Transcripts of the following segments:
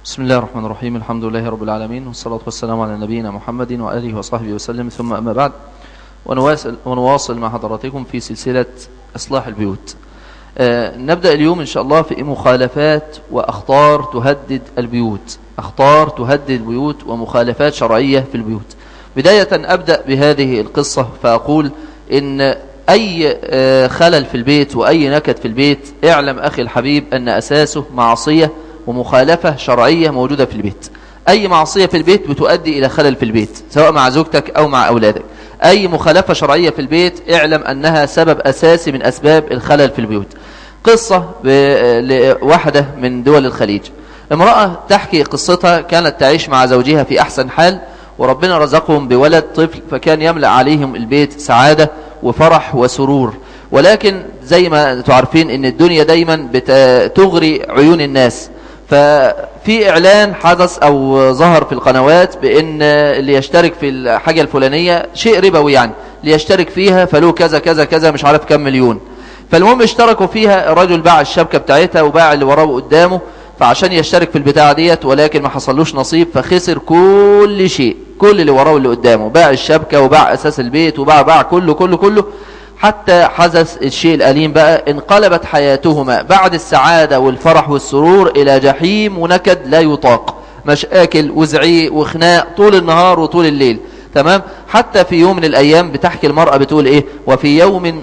بسم الله الرحمن الرحيم. الحمد لله رب العالمين، والصلاة والسلام على نبينا محمد وآله وصحبه وسلم، ثم أما بعد، ونواصل مع حضراتكم في سلسلة إصلاح البيوت. نبدأ اليوم إن شاء الله في مخالفات وأخطار تهدد البيوت، أخطار تهدد البيوت ومخالفات شرعية في البيوت. بداية أبدأ بهذه القصة فأقول إن أي خلل في البيت وأي نكد في البيت، اعلم أخي الحبيب أن أساسه معصية ومخالفة شرعية موجودة في البيت. أي معصية في البيت بتؤدي إلى خلل في البيت، سواء مع زوجتك أو مع أولادك. أي مخالفة شرعية في البيت اعلم أنها سبب أساسي من أسباب الخلل في البيوت. قصة لواحدة من دول الخليج، امرأة تحكي قصتها، كانت تعيش مع زوجها في أحسن حال، وربنا رزقهم بولد طفل، فكان يملأ عليهم البيت سعادة وفرح وسرور. ولكن زي ما تعرفين ان الدنيا دايما بتغري عيون الناس، ففي اعلان حدث او ظهر في القنوات بان اللي يشترك في الحاجة الفلانية شيء ربوي، يعني اللي يشترك فيها فله كذا كذا كذا مش عارف كم مليون. فالمهم اشتركوا فيها، الرجل باع الشبكة بتاعتها وباع اللي وراه قدامه فعشان يشترك في البتاعة ديت، ولكن ما حصلوش نصيب، فخسر كل شيء، كل اللي وراه واللي قدامه، باع الشبكة وباع اساس البيت وباع كله حتى حدث الشيء الأليم بقى، انقلبت حياتهما بعد السعادة والفرح والسرور إلى جحيم ونكد لا يطاق، مشاكل وزعيق وخناق طول النهار وطول الليل. تمام. حتى في يوم من الأيام بتحكي المرأة بتقول إيه: وفي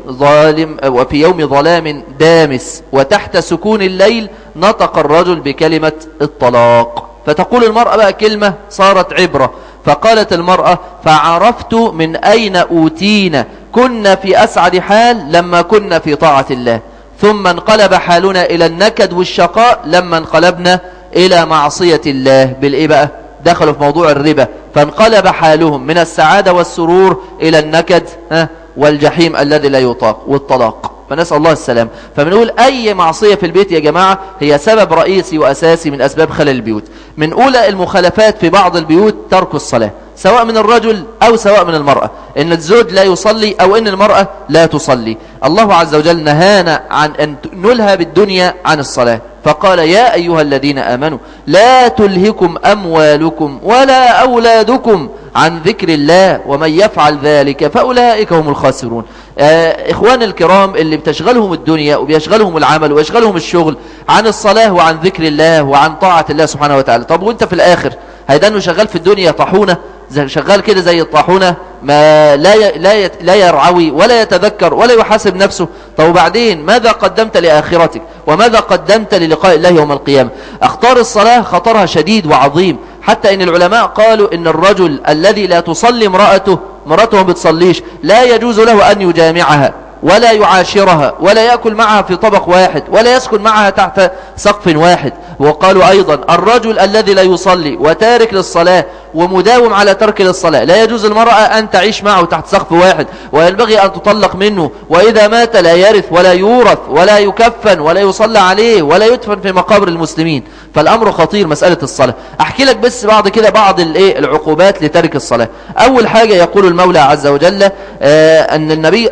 يوم ظلام دامس وتحت سكون الليل نطق الرجل بكلمة الطلاق. فتقول المرأة بقى كلمة صارت عبرة، فقالت المرأة: فعرفت من أين أوتينا، كنا في أسعد حال لما كنا في طاعة الله، ثم انقلب حالنا إلى النكد والشقاء لما انقلبنا إلى معصية الله. بالإيه بقى؟ دخلوا في موضوع الربا، فانقلب حالهم من السعادة والسرور إلى النكد والجحيم الذي لا يطاق والطلاق، فنسأل الله السلام. فبنقول أي معصية في البيت يا جماعة هي سبب رئيسي وأساسي من أسباب خلل البيوت. من أولى المخالفات في بعض البيوت ترك الصلاة، سواء من الرجل أو سواء من المرأة، إن الزوج لا يصلي أو إن المرأة لا تصلي. الله عز وجل نهانا عن أن نلهى بالدنيا عن الصلاة، فقال: يا أيها الذين آمنوا لا تلهكم أموالكم ولا أولادكم عن ذكر الله ومن يفعل ذلك فأولئك هم الخاسرون. إخوان الكرام، اللي بتشغلهم الدنيا وبيشغلهم العمل ويشغلهم الشغل عن الصلاة وعن ذكر الله وعن طاعة الله سبحانه وتعالى، طب وانت في الآخر هيدانه شغال في الدنيا طاحونة، شغال كده زي الطاحونة، ما لا يرعوي ولا يتذكر ولا يحاسب نفسه. طب وبعدين ماذا قدمت لآخرتك وماذا قدمت للقاء الله يوم القيامة؟ أخطار الصلاة خطرها شديد وعظيم، حتى إن العلماء قالوا إن الرجل الذي لا تصلي مرته ما بتصليش لا يجوز له أن يجامعها ولا يعاشرها ولا يأكل معها في طبق واحد ولا يسكن معها تحت سقف واحد. وقالوا أيضا الرجل الذي لا يصلي وتارك للصلاة ومداوم على ترك للصلاة لا يجوز المرأة أن تعيش معه تحت سقف واحد، وينبغي أن تطلق منه، وإذا مات لا يرث ولا يورث ولا يكفن ولا يصلى عليه ولا يدفن في مقابر المسلمين. فالأمر خطير مسألة الصلاة. أحكي لك بس بعض العقوبات لترك الصلاة. أول حاجة يقول المولى عز وجل أن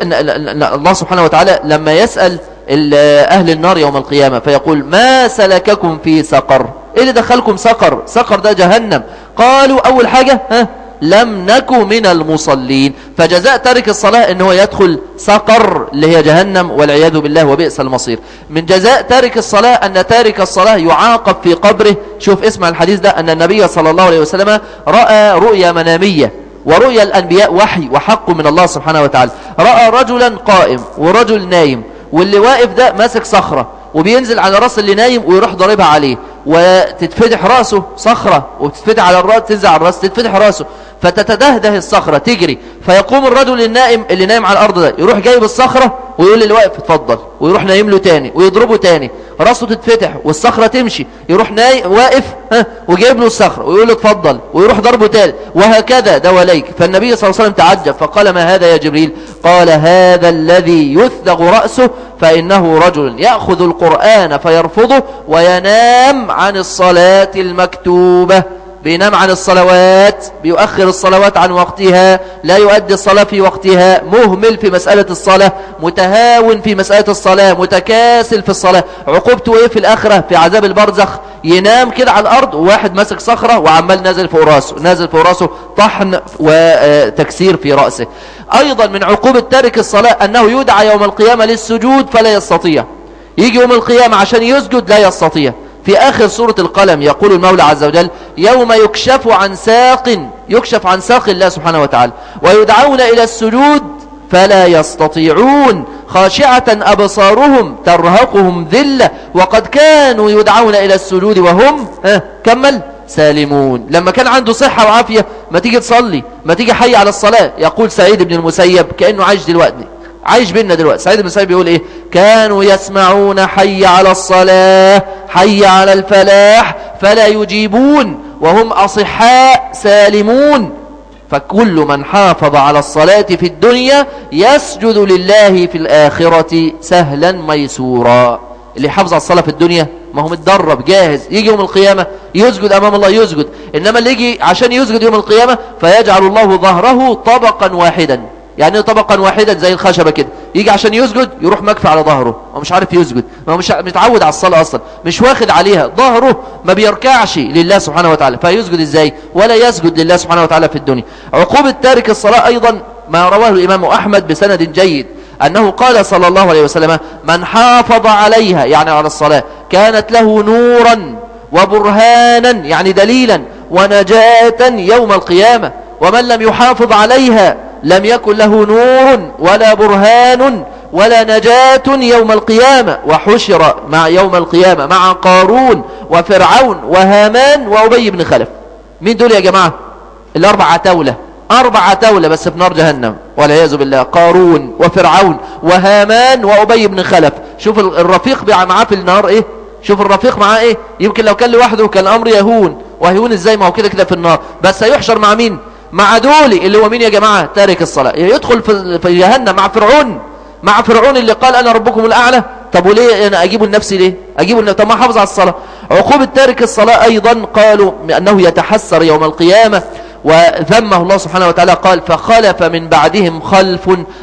الله سبحانه وتعالى لما يسأل أهل النار يوم القيامة فيقول: ما سلككم في سقر؟ إيه اللي دخلكم سقر؟ سقر ده جهنم. قالوا أول حاجة لم نكن من المصلين. فجزاء تارك الصلاة إنه يدخل سقر اللي هي جهنم والعياذ بالله وبئس المصير. من جزاء تارك الصلاة أن تارك الصلاة يعاقب في قبره. شوف اسمع الحديث ده، أن النبي صلى الله عليه وسلم رأى رؤيا منامية، ورؤيا الأنبياء وحي وحق من الله سبحانه وتعالى. رأى رجلا قائم ورجل نايم، واللي واقف ده ماسك صخرة وبينزل على راس اللي نايم ويروح ضاربها عليه، وتتفتح راسه صخرة وتتفتح على الراس، تنزل على الراس تتفتح راسه، فتتدهده الصخرة تجري. فيقوم الرجل النائم اللي نايم على الأرض ده يروح جايب الصخرة ويقول للي واقف اتفضل، ويروح نايم له تاني ويضربه تاني، راسه تتفتح والصخرة تمشي، يروح واقف وجايب له الصخرة ويقول له اتفضل، ويروح ضربه تاني، وهكذا دواليك. فالنبي صلى الله عليه وسلم تعجب فقال: ما هذا يا جبريل؟ قال: هذا الذي يثلغ رأسه فإنه رجل يأخذ القرآن فيرفضه وينام عن الصلاة المكتوبة. بينام عن الصلوات، بيؤخر الصلوات عن وقتها، لا يؤدي الصلاة في وقتها، مهمل في مسألة الصلاة، متهاون في مسألة الصلاة، متكاسل في الصلاة، عقوبته ايه في الآخرة؟ في عذاب البرزخ. ينام كده على الأرض وواحد ماسك صخرة وعمال نازل فوق راسه، نازل فوق راسه طحن وتكسير في رأسه. أيضا من عقوبة تارك الصلاة أنه يدعى يوم القيامة للسجود فلا يستطيع، يجي يوم القيامة عشان يسجد لا يستطيع. في آخر سورة القلم يقول المولى عز وجل: يوم يكشف عن ساق الله سبحانه وتعالى ويدعون إلى السجود فلا يستطيعون خاشعة أبصارهم ترهقهم ذلة وقد كانوا يدعون إلى السجود وهم كمل سالمون. لما كان عنده صحة وعافية ما تيجي تصلي، ما تيجي حي على الصلاة. يقول سعيد بن المسيب كأنه عايش دلوقتي، عايش بينا دلوقتي. سعيد بن المسيب بيقول ايه؟ كانوا يسمعون حي على الصلاة حي على الفلاح فلا يجيبون وهم أصحاء سالمون. فكل من حافظ على الصلاة في الدنيا يسجد لله في الآخرة سهلا ميسورا. اللي حافظ على الصلاة في الدنيا ما هو متدرب جاهز، يجي يوم القيامة يسجد أمام الله يسجد. إنما اللي يجي عشان يسجد يوم القيامة فيجعل الله ظهره طبقا واحدا. يعني طبقا واحدا زي الخشبة كده، يجي عشان يسجد يروح مكفى على ظهره ومش عارف يسجد، ما مش متعود على الصلاة أصلا، مش واخد عليها، ظهره ما بيركعش لله سبحانه وتعالى، فيسجد ازاي؟ ولا يسجد لله سبحانه وتعالى في الدنيا. عقوبة تارك الصلاة أيضا ما رواه الإمام أحمد بسند جيد أنه قال صلى الله عليه وسلم: من حافظ عليها يعني على الصلاة كانت له نورا وبرهانا يعني دليلا ونجاة يوم القيامة، ومن لم يحافظ عليها لم يكن له نور ولا برهان ولا نجاة يوم القيامة. وحشر مع يوم القيامة مع قارون وفرعون وهامان وأبي بن خلف. مين دول يا جماعة؟ الأربع عتاولة، أربع عتاولة بس في نار جهنم والعياذ بالله. قارون وفرعون وهامان وأبي بن خلف. شوف الرفيق معاه في النار ايه، شوف الرفيق معاه ايه. يمكن لو كان لوحده كان الأمر يهون، وهيون ازاي؟ ما هو كده كده في النار، بس هيحشر مع مين؟ مع دولي اللي هو مين يا جماعة؟ تارك الصلاة. يدخل في جهنم مع فرعون، مع فرعون اللي قال أنا ربكم الأعلى. طب وليه أنا أجيبه لنفسي؟ ليه أجيبه لنفسي؟ طب ما حافظ على الصلاة. عقوبة تارك الصلاة أيضا قالوا أنه يتحسر يوم القيامة، وذمه الله سبحانه وتعالى قال: فخلف من بعدهم خلف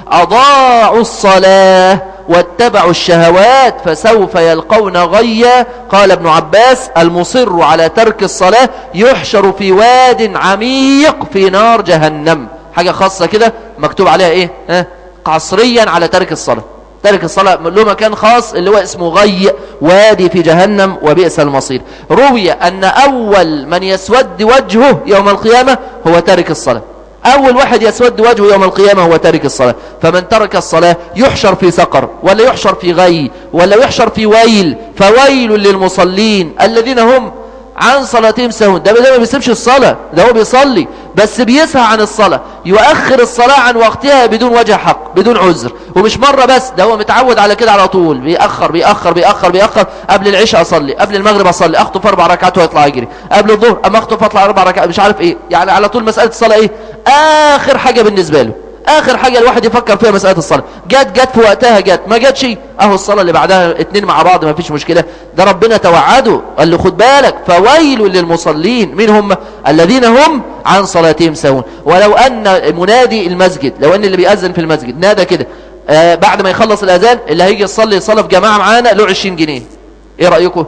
أضاعوا الصلاة واتبعوا الشهوات فسوف يلقون غيا. قال ابن عباس: المصر على ترك الصلاة يحشر في واد عميق في نار جهنم. حاجة خاصة كده مكتوب عليها ايه؟ قصريا على ترك الصلاة. ترك الصلاة له مكان خاص اللي هو اسمه غي، وادي في جهنم وبئس المصير. روي أن أول من يسود وجهه يوم القيامة هو تارك الصلاة. أول واحد يسود وجهه يوم القيامة هو تارك الصلاة. فمن ترك الصلاة يحشر في سقر، ولا يحشر في غي، ولا يحشر في ويل. فويل للمصلين الذين هم عن صلاتهم سهون. ده ما بيسيبش الصلاة، ده هو بيصلي بس بيسهى عن الصلاة، يؤخر الصلاة عن وقتها بدون وجه حق، بدون عذر. ومش مرة بس، ده هو متعود على كده على طول، بيأخر بيأخر بيأخر بيأخر. قبل العشاء أصلي، قبل المغرب أصلي، أخطف 4 ركعات ويطلع يجري، قبل الظهر أما أخطف أطلع 4 ركعات، مش عارف إيه. يعني على طول مسألة الصلاة إيه؟ آخر حاجة بالنسبة له، آخر حاجة الواحد يفكر فيها مسألة الصلاة. جت في وقتها، جت ما جتش أهو الصلاة اللي بعدها 2 مع بعض ما فيش مشكلة. ده ربنا توعده قال له خد بالك: فويل للمصلين. مين هم؟ الذين هم عن صلاتهم سهون. ولو أن منادي المسجد، لو أن اللي بيأذن في المسجد نادى كده بعد ما يخلص الأذان: اللي هيجي يصلي صلاة في جماعة معانا له 20 جنيه. إيه رأيكم؟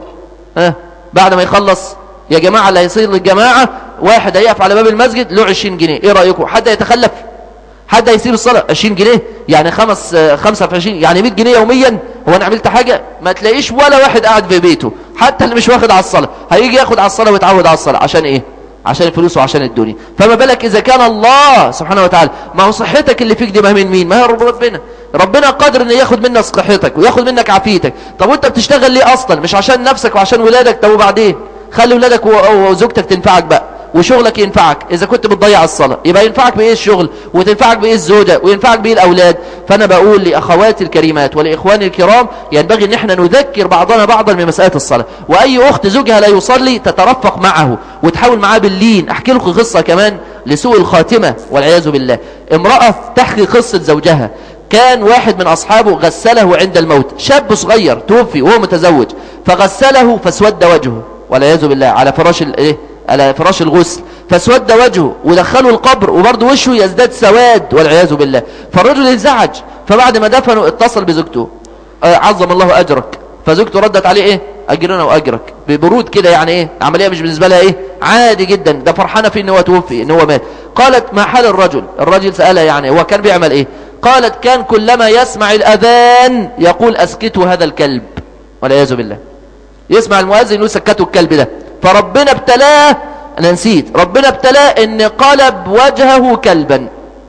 بعد ما يخلص يا جماعة اللي هيصير للجماعة واحد هيقف على باب المسجد له 20 جنيه. إيه رأيكم؟ حد يتخلف؟ حد هيسيب الصلاة؟ 20 جنيه يعني 5 في 20 يعني 100 جنيه يوميا. هو أنا عملت حاجة؟ ما تلاقيش ولا واحد قاعد في بيته، حتى اللي مش واخد على الصلاة هيجي ياخد على الصلاة ويتعود على الصلاة. عشان إيه؟ عشان الفلوس وعشان الدنيا. فما بالك إذا كان الله سبحانه وتعالى، ما هو صحتك اللي فيك دي ما من مين؟ ما هي ربنا قادر إنه ياخد منك صحتك وياخد منك عافيتك. طب وأنت بتشتغل ليه أصلا؟ مش عشان نفسك وعشان ولادك؟ طب وبعدين خلي ولادك وزوجتك تنفعك بقى، وشغلك ينفعك. إذا كنت بتضيع الصلاة يبقى ينفعك بإيه الشغل، وتنفعك بإيه الزوجة، وينفعك بإيه الأولاد. فأنا بقول لأخواتي الكريمات ولإخواني الكرام ينبغي أن احنا نذكر بعضنا بعضا من مسألة الصلاة. وأي أخت زوجها لا يصلي تترفق معه وتحاول معاه باللين. أحكي لكم قصة كمان لسوء الخاتمة والعياذ بالله. امرأة تحكي قصة زوجها. كان واحد من أصحابه غسله عند الموت، شاب صغير توفي وهو متزوج، فغسله فاسود وجهه والعياذ بالله على فراش على فراش الغسل، فاسود وجهه ودخلوا القبر وبرضه وشه يزداد سواد والعياذ بالله. فالرجل انزعج، فبعد ما دفنوا اتصل بزوجته، عظم الله أجرك. فزوجته ردت عليه ايه؟ أجرنا وأجرك، ببرود كده، يعني ايه؟ عملية مش بالنسبة لها ايه؟ عادي جدا، ده فرحانة فيه ان هو توفي، ان هو مات. قالت ما حال الرجل؟ الرجل سألها يعني هو كان بيعمل ايه؟ قالت كان كلما يسمع الأذان يقول أسكتوا هذا الكلب والعياذ بالله. يسمع المؤذن يقول سكتوا الكلب ده. فربنا ابتلاه، انا نسيت، ربنا ابتلاه ان قلب وجهه كلبا.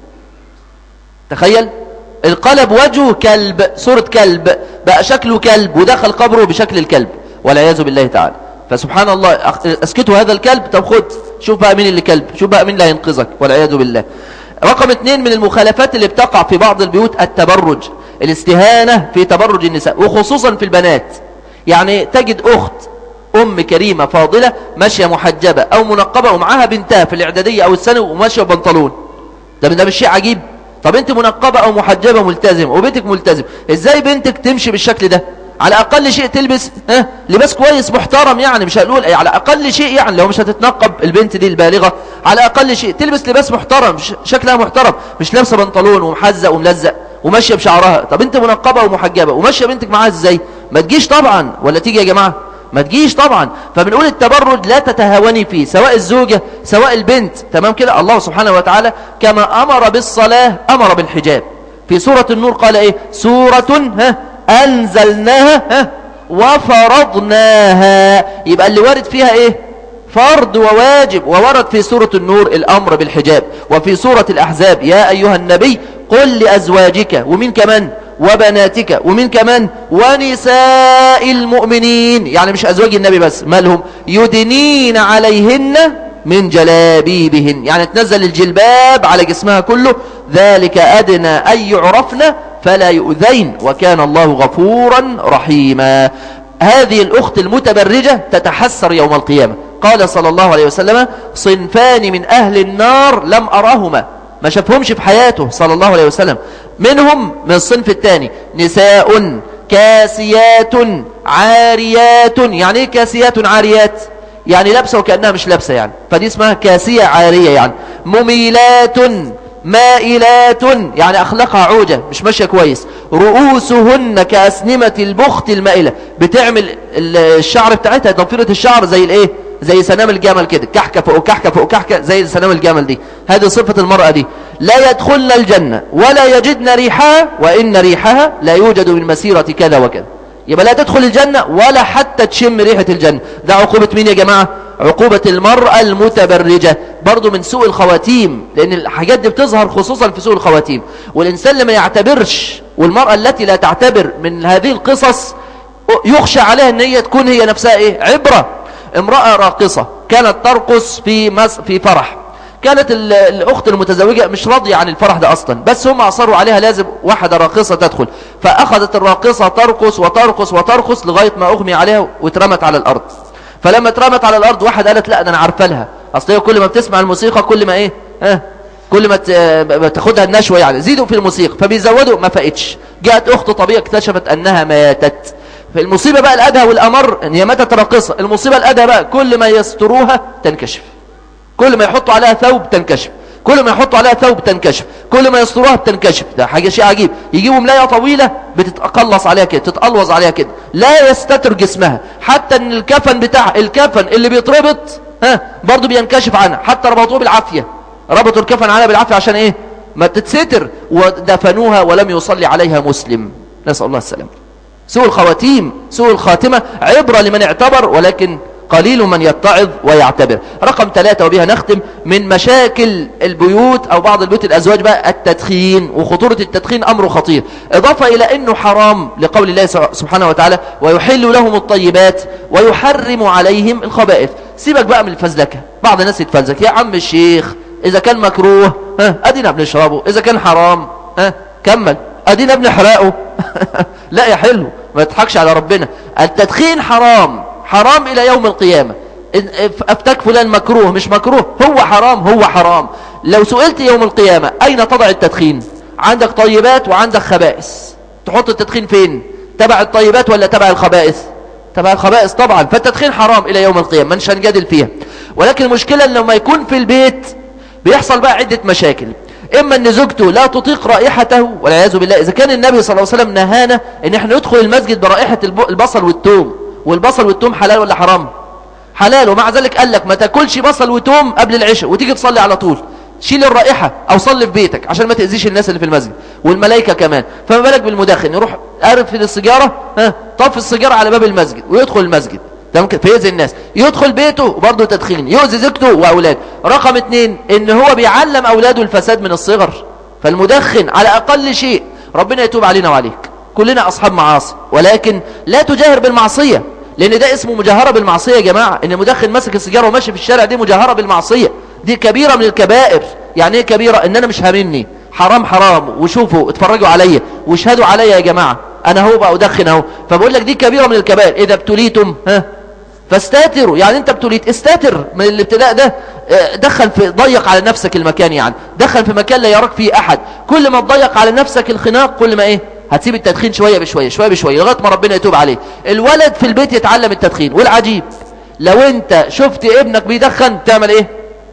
تخيل، القلب وجهه كلب، صورة كلب، بقى شكله كلب، ودخل قبره بشكل الكلب والعياذ بالله تعالى. فسبحان الله، اسكتوا هذا الكلب. طب خد شوف بقى مين اللي كلب، شوف بقى مين اللي هينقذك والعياذ بالله. رقم 2 من المخالفات اللي بتقع في بعض البيوت التبرج، الاستهانة في تبرج النساء وخصوصا في البنات. يعني تجد أخت أم كريمة فاضلة ماشية محجبة أو منقبة ومعها بنتها في الإعدادية أو الثانوي وماشية ببنطلون، ده مش شيء عجيب؟ طب أنت منقبة أو محجبة ملتزمة وبنتك ملتزم، إزاي بنتك تمشي بالشكل ده؟ على أقل شيء تلبس لباس كويس محترم، يعني مش هنقول على أقل شيء، يعني لو مش هتتنقب البنت دي البالغة على أقل شيء تلبس لباس محترم، شكلها محترم، مش لابسة بنطلون ومحزق وملزق وماشية بشعرها. طب أنت منقبة ومحجبة وماشية بنتك معاها إزاي؟ ما تجيش طبعا، ولا تيجي يا جماعة؟ ما تجيش طبعا. فبنقول التبرج لا تتهاوني فيه، سواء الزوجة سواء البنت، تمام كده؟ الله سبحانه وتعالى كما أمر بالصلاة أمر بالحجاب. في سورة النور قال إيه؟ سورة أنزلناها وفرضناها. يبقى اللي وارد فيها إيه؟ فرض وواجب. وورد في سورة النور الأمر بالحجاب. وفي سورة الأحزاب يا أيها النبي قل لأزواجك، ومين كمان؟ وبناتك، ومين كمان؟ ونساء المؤمنين، يعني مش أزواج النبي بس، مالهم؟ يدنين عليهن من جلابيبهن، يعني تنزل الجلباب على جسمها كله، ذلك أدنى أن يعرفن فلا يؤذين وكان الله غفورا رحيما. هذه الأخت المتبرجة تتحسر يوم القيامة. قال صلى الله عليه وسلم صنفان من أهل النار لم أرهما، ما شافهمش في حياته صلى الله عليه وسلم. منهم من الصنف الثاني نساء كاسيات عاريات. يعني ايه كاسيات عاريات؟ يعني لابسه وكأنها مش لابسه، يعني فدي اسمها كاسية عارية. يعني مميلات مائلات، يعني أخلاقها عوجة مش ماشية كويس. رؤوسهن كأسنمة البخت المائلة، بتعمل الشعر بتاعتها ضفيرة الشعر زي الايه؟ زي سنام الجمل كده، كحكة فوق كحكة فوق كحكة زي سنام الجمل دي. هذه صفة المرأة دي. لا يدخلن الجنة ولا يجدن ريحها وإن ريحها لا يوجد من مسيرة كذا وكذا. يبقى لا تدخل الجنة ولا حتى تشم ريحة الجنة. ده عقوبة مين يا جماعة؟ عقوبة المرأة المتبرجة. برضو من سوء الخواتيم، لأن الحاجات دي بتظهر خصوصا في سوء الخواتيم. والإنسان لما يعتبرش، والمرأة التي لا تعتبر من هذه القصص يخشى عليها أن هي تكون هي نفسها إيه؟ عبرة. امرأة راقصة كانت ترقص في فرح. كانت الأخت المتزوجة مش راضية عن الفرح ده أصلا، بس هم أصروا عليها لازم واحدة راقصة تدخل. فأخذت الراقصة ترقص وترقص وترقص لغاية ما أغمي عليها واترمت على الأرض. فلما اترمت على الأرض واحد قالت لا ده أنا عارفة لها، أصل هي كل ما بتسمع الموسيقى كل ما إيه كل ما تاخدها النشوة، يعني زيدوا في الموسيقى فبيزودوا، ما فقتش. جاءت أخت طبيعة اكتشفت أنها ماتت. فالمصيبة بقى الأدهى والأمر أن هي ماتت راقصة. المصيبة الأدهى بقى كل ما يستروها تنكشف، كل ما يحطوا عليها ثوب تنكشف، كل ما يحطوا عليها ثوب تنكشف، كل ما يستروها بتنكشف. ده حاجة شيء عجيب. يجيبوا ملاية طويلة بتتقلص عليها كده، تتقلوظ عليها كده، لا يستتر جسمها. حتى ان الكفن بتاع الكفن اللي بيتربط برضو بينكشف عنها، حتى ربطوه بالعافية، ربطوا الكفن عليها بالعافية عشان ايه؟ ما تتستر. ودفنوها ولم يصلي عليها مسلم، نسأل الله السلام. سوء الخواتيم، سوء الخاتمة عبرة لمن اعتبر، ولكن قليل من يتعظ ويعتبر. رقم 3 وبها نختم، من مشاكل البيوت أو بعض البيوت الأزواج بقى التدخين. وخطورة التدخين أمر خطير، إضافة إلى أنه حرام لقول الله سبحانه وتعالى ويحل لهم الطيبات ويحرم عليهم الخبائث. سيبك بقى من الفزلكة. بعض الناس يتفزلك، يا عم الشيخ إذا كان مكروه أدينا بنشربه، إذا كان حرام كمل أدينا بنحرقه. لا يا حلو، ما تضحكش على ربنا. التدخين حرام، حرام إلى يوم القيامة. أفتك فلان مكروه مش مكروه، هو حرام، هو حرام. لو سئلت يوم القيامة أين تضع التدخين؟ عندك طيبات وعندك خبائث، تحط التدخين فين؟ تبع الطيبات ولا تبع الخبائث؟ تبع الخبائث طبعا. فالتدخين حرام الى يوم القيامه، مش هنجادل فيها. ولكن المشكله ان لما يكون في البيت بيحصل بقى عده مشاكل. اما ان زوجته لا تطيق رائحته والعياذ بالله. اذا كان النبي صلى الله عليه وسلم نهانا ان احنا ندخل المسجد برائحه البصل والثوم، والبصل والثوم حلال ولا حرام؟ حلال. ومع ذلك قال لك ما تاكلش بصل وثوم قبل العشاء وتيجي تصلي على طول، شيل الرائحه او صلي في بيتك عشان ما تاذيش الناس اللي في المسجد والملائكه كمان. فما بالك بالمدخن يروح قارب في السيجاره، طفي السيجاره على باب المسجد ويدخل المسجد، ده ممكن فيأذي الناس. يدخل بيته وبرضه تدخين، يؤذي زوجته واولاده. رقم 2 ان هو بيعلم اولاده الفساد من الصغر. فالمدخن على اقل شيء ربنا يتوب علينا وعليك، كلنا اصحاب معاصي، ولكن لا تجاهر بالمعصيه، لان ده اسمه مجاهره بالمعصيه يا جماعه. ان المدخن ماسك السيجاره وماشي في الشارع دي مجاهره بالمعصيه، دي كبيره من الكبائر. يعني ايه كبيره؟ ان انا مش هاممني، حرام حرام، وشوفوا اتفرجوا عليا واشهدوا عليا يا جماعه، انا هو بقى ادخن اهو. فبقول لك دي كبيره من الكبائر. اذا ابتليتم فاستاتروا، يعني انت ابتليت استاتر من الابتلاء ده. دخل في ضيق على نفسك المكان، يعني دخل في مكان لا يراك فيه احد. كل ما تضيق على نفسك الخناق كل ما هتسيب التدخين شويه بشويه شويه بشويه لغايه ما ربنا يتوب عليه. الولد في البيت يتعلم التدخين، والعجيب لو انت شفت ابنك بيدخن تعمل ايه؟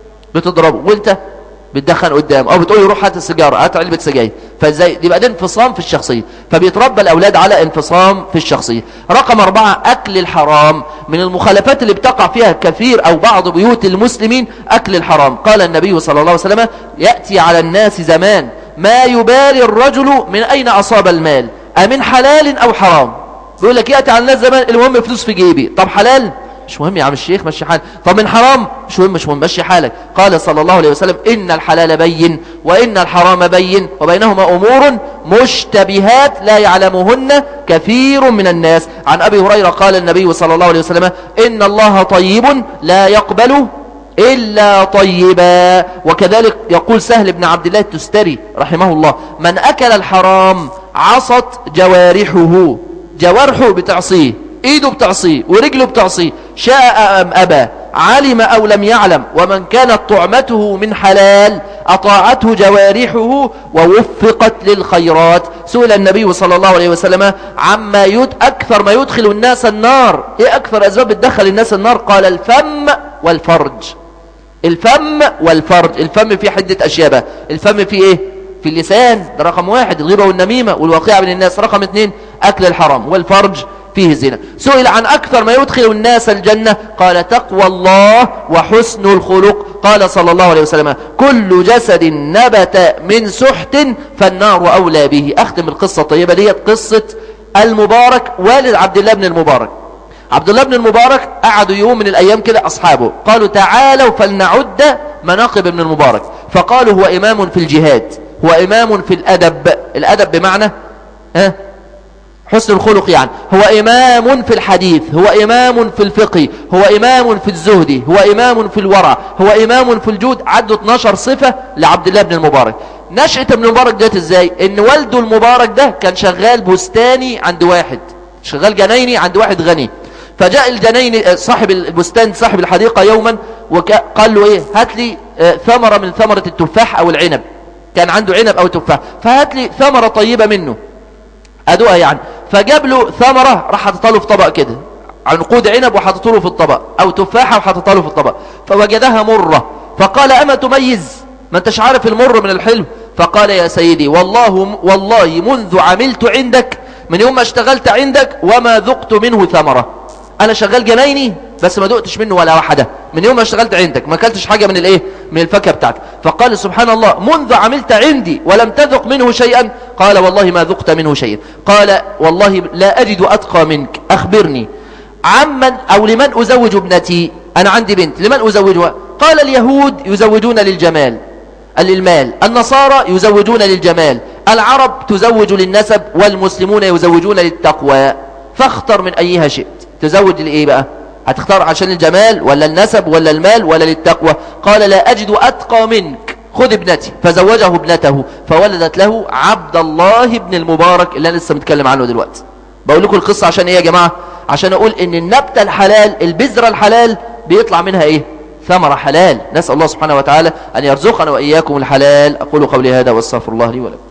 بتضربه، وانت بتدخن قدامه، او بتقول له روح هات السيجاره، هات علبه سجاير. فازاي يبقى ده انفصام في الشخصيه؟ فبيتربى الاولاد على انفصام في الشخصيه. رقم 4 اكل الحرام. من المخالفات اللي بتقع فيها كثير او بعض بيوت المسلمين اكل الحرام. قال النبي صلى الله عليه وسلم ياتي على الناس زمان ما يبالي الرجل من اين اصاب المال، امن حلال او حرام. بيقول لك ياتي على الناس زمان المهم فلوس في جيبي، طب حلال مش مهم يا عم الشيخ مشي حالك، طب من حرام مش مهم مشي حالك. قال صلى الله عليه وسلم إن الحلال بين وإن الحرام بين وبينهما أمور مشتبهات لا يعلمهن كثير من الناس. عن أبي هريرة قال النبي صلى الله عليه وسلم إن الله طيب لا يقبل إلا طيبا. وكذلك يقول سهل بن عبد الله التستري رحمه الله من أكل الحرام عصت جوارحه، جوارحه بتعصيه، ايده بتعصيه ورجله بتعصيه، شاء ام ابى، علم او لم يعلم. ومن كانت طعمته من حلال اطاعته جوارحه ووفقت للخيرات. سئل النبي صلى الله عليه وسلم عما اكثر ما يدخل الناس النار، ايه اكثر اسباب بتدخل الناس النار؟ قال الفم والفرج. الفم والفرج. الفم فيه حدة اشياء بقى. الفم فيه ايه؟ في اللسان، ده رقم 1 الغيبة والنميمة والواقعة بين الناس. رقم 2 اكل الحرام، والفرج فيه الزنا. سئل عن أكثر ما يدخل الناس الجنة قال تقوى الله وحسن الخلق. قال صلى الله عليه وسلم كل جسد نبت من سحت فالنار أولى به. أختم القصة الطيبة دي، قصة المبارك والد عبد الله بن المبارك. عبد الله بن المبارك قعدوا يوم من الأيام كده أصحابه قالوا تعالوا فلنعد مناقب ابن المبارك. فقالوا هو إمام في الجهاد، هو إمام في الأدب. الأدب بمعنى حسن الخلق، يعني هو إمام في الحديث، هو إمام في الفقه، هو إمام في الزهد، هو إمام في الورع، هو إمام في الجود. عدوا 12 صفة لعبد الله بن المبارك. نشأة ابن المبارك جات ازاي؟ ان والده المبارك ده كان شغال بستاني عند واحد، شغال جنايني عند واحد غني. فجاء الجنايني صاحب البستان صاحب الحديقة يوما وقال له ايه، هات لي ثمرة من ثمرة التفاح او العنب. كان عنده عنب او تفاح، فهات لي ثمرة طيبة منه ادوها يعني. فجاب له ثمرة راح حطها له في طبق كده، عنقود عنب وحطته له في الطبق، او تفاحة وحطها له في الطبق. فوجدها مرة فقال اما تميز، ما انتش عارف المر من الحلو؟ فقال يا سيدي والله منذ عملت عندك، من يوم ما اشتغلت عندك وما ذقت منه ثمرة. انا شغال جنايني بس ما دقتش منه ولا واحدة، من يوم ما اشتغلت عندك ما اكلتش حاجة من الايه، من الفاكهة بتاعتك. فقال سبحان الله منذ عملت عندي ولم تذق منه شيئا؟ قال والله ما ذقت منه شيئا. قال والله لا اجد اتقى منك، اخبرني عمن او لمن ازوج ابنتي، انا عندي بنت لمن ازوجها؟ قال اليهود يزوجون للجمال للمال، النصارى يزوجون للجمال، العرب تزوج للنسب، والمسلمون يزوجون للتقوى. فاختر من ايها شئت. تزوج لايه بقى؟ هتختار عشان الجمال ولا النسب ولا المال ولا للتقوى؟ قال لا أجد أتقى منك، خذ ابنتي. فزوجه ابنته فولدت له عبد الله بن المبارك اللي أنا لسه متكلم عنه دلوقتي. بقول لكم القصة عشان ايه يا جماعة؟ عشان اقول ان النبتة الحلال، البذرة الحلال بيطلع منها ايه؟ ثمرة حلال. نسأل الله سبحانه وتعالى ان يرزقنا وإياكم الحلال. اقول قولي هذا واستغفر الله لي ولكم.